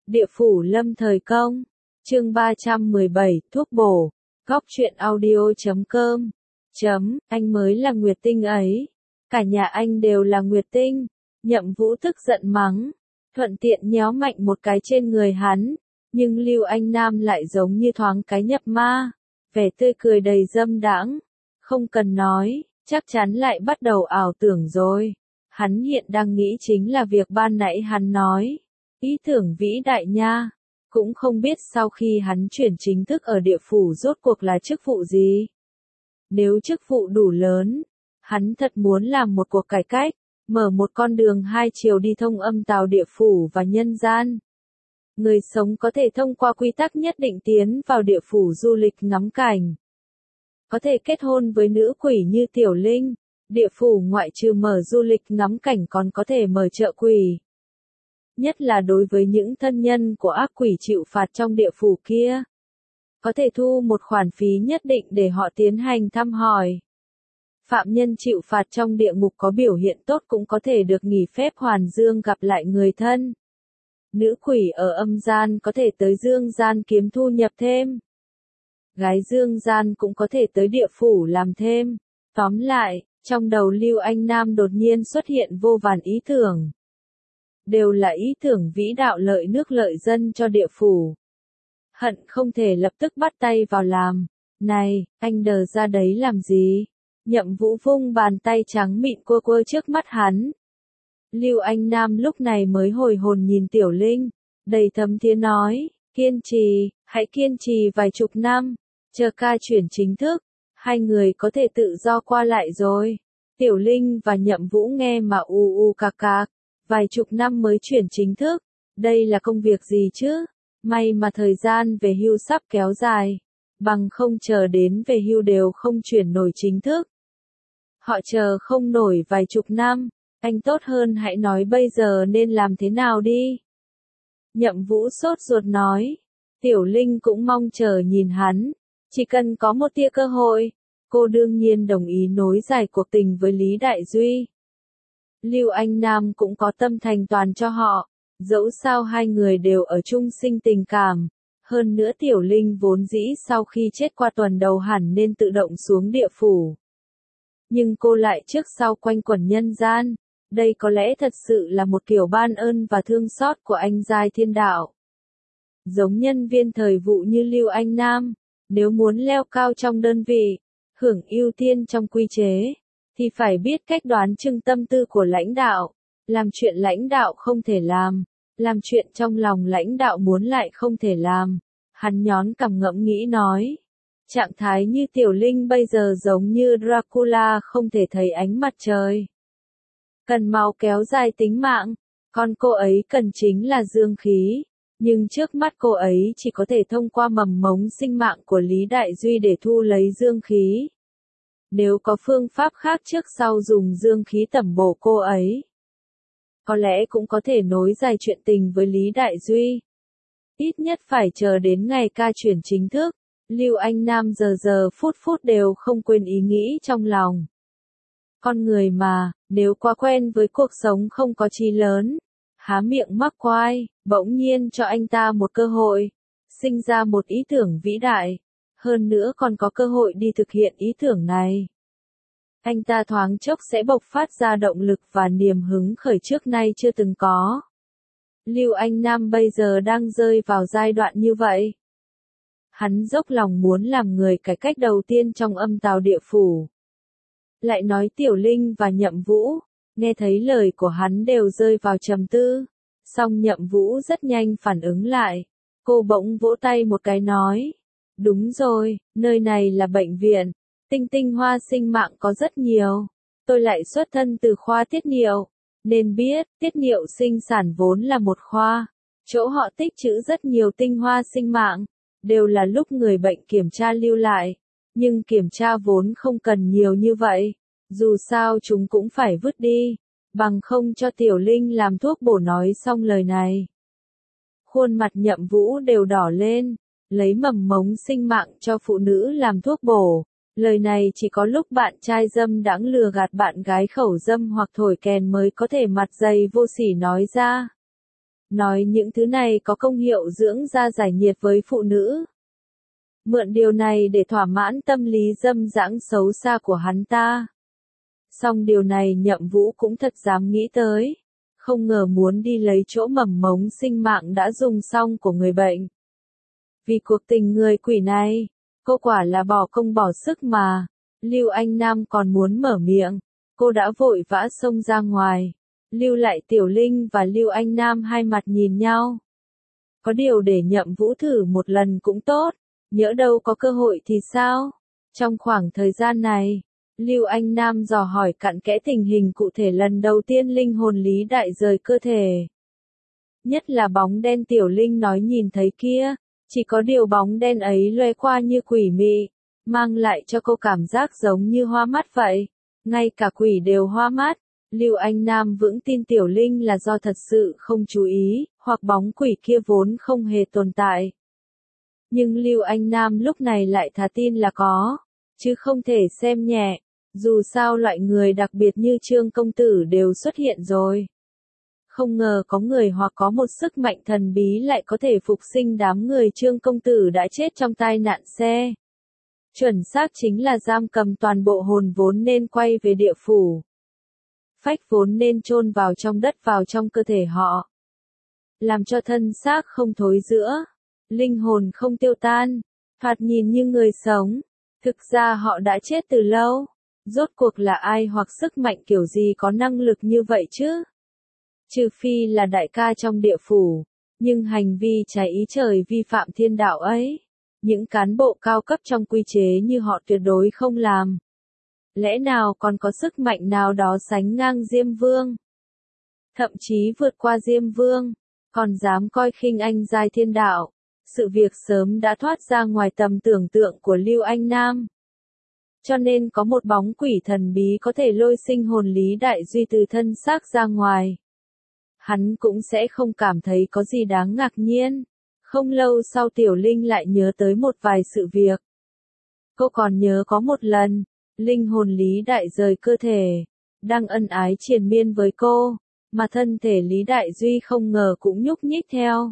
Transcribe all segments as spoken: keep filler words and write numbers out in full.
Địa phủ lâm thời công. Chương ba trăm mười bảy, thuốc bổ. Góc truyện audio chấm com. Chấm, anh mới là Nguyệt Tinh ấy. Cả nhà anh đều là Nguyệt Tinh. Nhậm Vũ tức giận mắng. Thuận tiện nhéo mạnh một cái trên người hắn. Nhưng Lưu Anh Nam lại giống như thoáng cái nhập ma. Vẻ tươi cười đầy dâm đãng. Không cần nói, chắc chắn lại bắt đầu ảo tưởng rồi. Hắn hiện đang nghĩ chính là việc ban nãy hắn nói. Ý tưởng vĩ đại nha. Cũng không biết sau khi hắn chuyển chính thức ở địa phủ rốt cuộc là chức vụ gì. Nếu chức vụ đủ lớn, hắn thật muốn làm một cuộc cải cách, mở một con đường hai chiều đi thông âm tào địa phủ và nhân gian. Người sống có thể thông qua quy tắc nhất định tiến vào địa phủ du lịch ngắm cảnh. Có thể kết hôn với nữ quỷ như Tiểu Linh, địa phủ ngoại trừ mở du lịch ngắm cảnh còn có thể mở chợ quỷ. Nhất là đối với những thân nhân của ác quỷ chịu phạt trong địa phủ kia. Có thể thu một khoản phí nhất định để họ tiến hành thăm hỏi. Phạm nhân chịu phạt trong địa ngục có biểu hiện tốt cũng có thể được nghỉ phép hoàn dương gặp lại người thân. Nữ quỷ ở âm gian có thể tới dương gian kiếm thu nhập thêm. Gái dương gian cũng có thể tới địa phủ làm thêm. Tóm lại, trong đầu Lưu Anh Nam đột nhiên xuất hiện vô vàn ý tưởng. Đều là ý tưởng vĩ đạo lợi nước lợi dân cho địa phủ. Hận không thể lập tức bắt tay vào làm. Này, anh đờ ra đấy làm gì? Nhậm Vũ vung bàn tay trắng mịn quơ quơ trước mắt hắn. Lưu Anh Nam lúc này mới hồi hồn nhìn Tiểu Linh, đầy thấm thía nói, kiên trì, hãy kiên trì vài chục năm, chờ ca chuyển chính thức, hai người có thể tự do qua lại rồi. Tiểu Linh và Nhậm Vũ nghe mà u u cạc cạc, vài chục năm mới chuyển chính thức, đây là công việc gì chứ? May mà thời gian về hưu sắp kéo dài, bằng không chờ đến về hưu đều không chuyển nổi chính thức. Họ chờ không nổi vài chục năm. Anh tốt hơn hãy nói bây giờ nên làm thế nào đi. Nhậm Vũ sốt ruột nói. Tiểu Linh cũng mong chờ nhìn hắn. Chỉ cần có một tia cơ hội, cô đương nhiên đồng ý nối dài cuộc tình với Lý Đại Duy. Lưu Anh Nam cũng có tâm thành toàn cho họ. Dẫu sao hai người đều ở chung sinh tình cảm. Hơn nữa Tiểu Linh vốn dĩ sau khi chết qua tuần đầu hẳn nên tự động xuống địa phủ. Nhưng cô lại trước sau quanh quẩn nhân gian. Đây có lẽ thật sự là một kiểu ban ơn và thương xót của anh giai thiên đạo. Giống nhân viên thời vụ như Lưu Anh Nam, nếu muốn leo cao trong đơn vị, hưởng ưu tiên trong quy chế, thì phải biết cách đoán chừng tâm tư của lãnh đạo, làm chuyện lãnh đạo không thể làm, làm chuyện trong lòng lãnh đạo muốn lại không thể làm. Hắn nhón cằm ngẫm nghĩ nói, trạng thái như Tiểu Linh bây giờ giống như Dracula không thể thấy ánh mặt trời. Cần máu kéo dài tính mạng, còn cô ấy cần chính là dương khí, nhưng trước mắt cô ấy chỉ có thể thông qua mầm mống sinh mạng của Lý Đại Duy để thu lấy dương khí. Nếu có phương pháp khác trước sau dùng dương khí tẩm bổ cô ấy, có lẽ cũng có thể nối dài chuyện tình với Lý Đại Duy. Ít nhất phải chờ đến ngày ca chuyển chính thức, Lưu Anh Nam giờ giờ phút phút đều không quên ý nghĩ trong lòng. Con người mà, nếu quá quen với cuộc sống không có chí lớn, há miệng mắc quai, bỗng nhiên cho anh ta một cơ hội, sinh ra một ý tưởng vĩ đại, hơn nữa còn có cơ hội đi thực hiện ý tưởng này. Anh ta thoáng chốc sẽ bộc phát ra động lực và niềm hứng khởi trước nay chưa từng có. Lưu Anh Nam bây giờ đang rơi vào giai đoạn như vậy. Hắn dốc lòng muốn làm người cải cách đầu tiên trong âm tào địa phủ. Lại nói Tiểu Linh và Nhậm Vũ, nghe thấy lời của hắn đều rơi vào trầm tư. Song Nhậm Vũ rất nhanh phản ứng lại. Cô bỗng vỗ tay một cái nói. Đúng rồi, nơi này là bệnh viện. Tinh tinh hoa sinh mạng có rất nhiều. Tôi lại xuất thân từ khoa tiết niệu. Nên biết, tiết niệu sinh sản vốn là một khoa. Chỗ họ tích trữ rất nhiều tinh hoa sinh mạng. Đều là lúc người bệnh kiểm tra lưu lại. Nhưng kiểm tra vốn không cần nhiều như vậy. Dù sao chúng cũng phải vứt đi. Bằng không cho Tiểu Linh làm thuốc bổ nói xong lời này. Khuôn mặt Nhậm Vũ đều đỏ lên. Lấy mầm mống sinh mạng cho phụ nữ làm thuốc bổ. Lời này chỉ có lúc bạn trai dâm đãng lừa gạt bạn gái khẩu dâm hoặc thổi kèn mới có thể mặt dày vô sỉ nói ra. nói những thứ này có công hiệu dưỡng da giải nhiệt với phụ nữ. Mượn điều này để thỏa mãn tâm lý dâm dãng xấu xa của hắn ta. Song điều này Nhậm Vũ cũng thật dám nghĩ tới. Không ngờ muốn đi lấy chỗ mầm mống sinh mạng đã dùng xong của người bệnh. Vì cuộc tình người quỷ này, cô quả là bỏ công bỏ sức mà. Lưu Anh Nam còn muốn mở miệng, cô đã vội vã xông ra ngoài. Lưu lại Tiểu Linh và Lưu Anh Nam hai mặt nhìn nhau. Có điều để Nhậm Vũ thử một lần cũng tốt, nhỡ đâu có cơ hội thì sao? Trong khoảng thời gian này, Lưu Anh Nam dò hỏi cặn kẽ tình hình cụ thể lần đầu tiên linh hồn Lý Đại rời cơ thể. Nhất là bóng đen Tiểu Linh nói nhìn thấy kia, chỉ có điều bóng đen ấy loe qua như quỷ mị, mang lại cho cô cảm giác giống như hoa mắt vậy. Ngay cả quỷ đều hoa mắt. Lưu Anh Nam vững tin Tiểu Linh là do thật sự không chú ý, hoặc bóng quỷ kia vốn không hề tồn tại. Nhưng Lưu Anh Nam lúc này lại thà tin là có, chứ không thể xem nhẹ. Dù sao loại người đặc biệt như Trương Công Tử đều xuất hiện rồi. Không ngờ có người hoặc có một sức mạnh thần bí lại có thể phục sinh đám người Trương Công Tử đã chết trong tai nạn xe. Chuẩn xác chính là giam cầm toàn bộ hồn vốn nên quay về địa phủ. Phách vốn nên chôn vào trong đất vào trong cơ thể họ. Làm cho thân xác không thối rữa, linh hồn không tiêu tan, thoạt nhìn như người sống. Thực ra họ đã chết từ lâu. Rốt cuộc là ai hoặc sức mạnh kiểu gì có năng lực như vậy chứ? Trừ phi là đại ca trong địa phủ, nhưng hành vi trái ý trời vi phạm thiên đạo ấy, những cán bộ cao cấp trong quy chế như họ tuyệt đối không làm. Lẽ nào còn có sức mạnh nào đó sánh ngang Diêm Vương? Thậm chí vượt qua Diêm Vương, còn dám coi khinh anh giai thiên đạo. Sự việc sớm đã thoát ra ngoài tầm tưởng tượng của Lưu Anh Nam. Cho nên có một bóng quỷ thần bí có thể lôi sinh hồn Lý Đại Duy từ thân xác ra ngoài. Hắn cũng sẽ không cảm thấy có gì đáng ngạc nhiên. Không lâu sau Tiểu Linh lại nhớ tới một vài sự việc. Cô còn nhớ có một lần, linh hồn Lý Đại rời cơ thể, đang ân ái triền miên với cô, mà thân thể Lý Đại Duy không ngờ cũng nhúc nhích theo.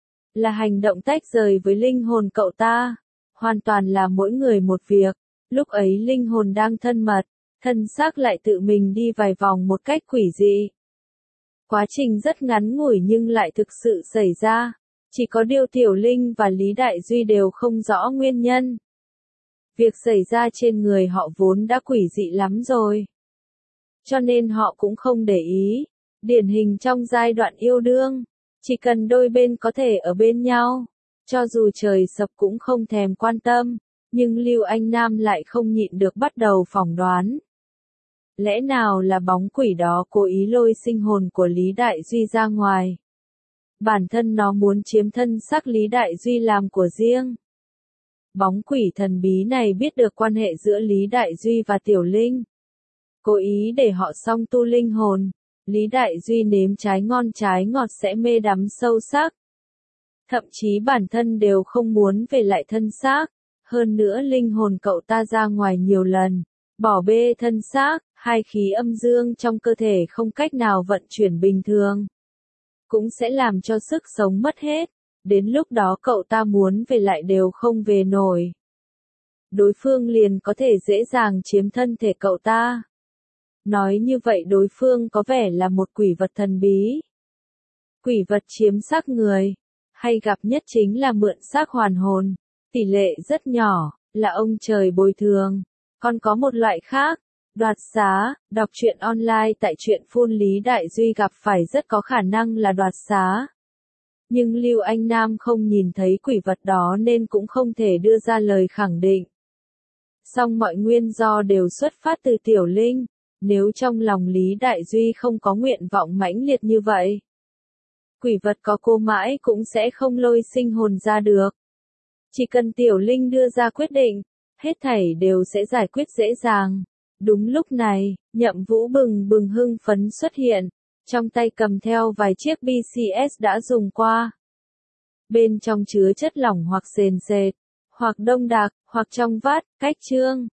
Là hành động tách rời với linh hồn cậu ta, hoàn toàn là mỗi người một việc. Lúc ấy linh hồn đang thân mật, thân xác lại tự mình đi vài vòng một cách quỷ dị. Quá trình rất ngắn ngủi nhưng lại thực sự xảy ra. Chỉ có điều Tiểu Linh và Lý Đại Duy đều không rõ nguyên nhân. Việc xảy ra trên người họ vốn đã quỷ dị lắm rồi. Cho nên họ cũng không để ý. Điển hình trong giai đoạn yêu đương, chỉ cần đôi bên có thể ở bên nhau, cho dù trời sập cũng không thèm quan tâm. Nhưng Lưu Anh Nam lại không nhịn được bắt đầu phỏng đoán. Lẽ nào là bóng quỷ đó cố ý lôi sinh hồn của Lý Đại Duy ra ngoài? Bản thân nó muốn chiếm thân xác Lý Đại Duy làm của riêng. Bóng quỷ thần bí này biết được quan hệ giữa Lý Đại Duy và Tiểu Linh. Cố ý để họ song tu linh hồn. Lý Đại Duy nếm trái ngon trái ngọt sẽ mê đắm sâu sắc. Thậm chí bản thân đều không muốn về lại thân xác. Hơn nữa linh hồn cậu ta ra ngoài nhiều lần, bỏ bê thân xác, hai khí âm dương trong cơ thể không cách nào vận chuyển bình thường. Cũng sẽ làm cho sức sống mất hết, đến lúc đó cậu ta muốn về lại đều không về nổi. Đối phương liền có thể dễ dàng chiếm thân thể cậu ta. Nói như vậy đối phương có vẻ là một quỷ vật thần bí. Quỷ vật chiếm xác người, hay gặp nhất chính là mượn xác hoàn hồn. Tỷ lệ rất nhỏ, là ông trời bồi thường. Còn có một loại khác, đoạt xá, đọc truyện online tại truyện phun Lý Đại Duy gặp phải rất có khả năng là đoạt xá. Nhưng Lưu Anh Nam không nhìn thấy quỷ vật đó nên cũng không thể đưa ra lời khẳng định. Song mọi nguyên do đều xuất phát từ Tiểu Linh, nếu trong lòng Lý Đại Duy không có nguyện vọng mãnh liệt như vậy. Quỷ vật có cô mãi cũng sẽ không lôi sinh hồn ra được. Chỉ cần Tiểu Linh đưa ra quyết định, hết thảy đều sẽ giải quyết dễ dàng. Đúng lúc này, Nhậm Vũ bừng bừng hưng phấn xuất hiện, trong tay cầm theo vài chiếc bê xê ét đã dùng qua. Bên trong chứa chất lỏng hoặc sền sệt, hoặc đông đặc, hoặc trong vát, cách chương.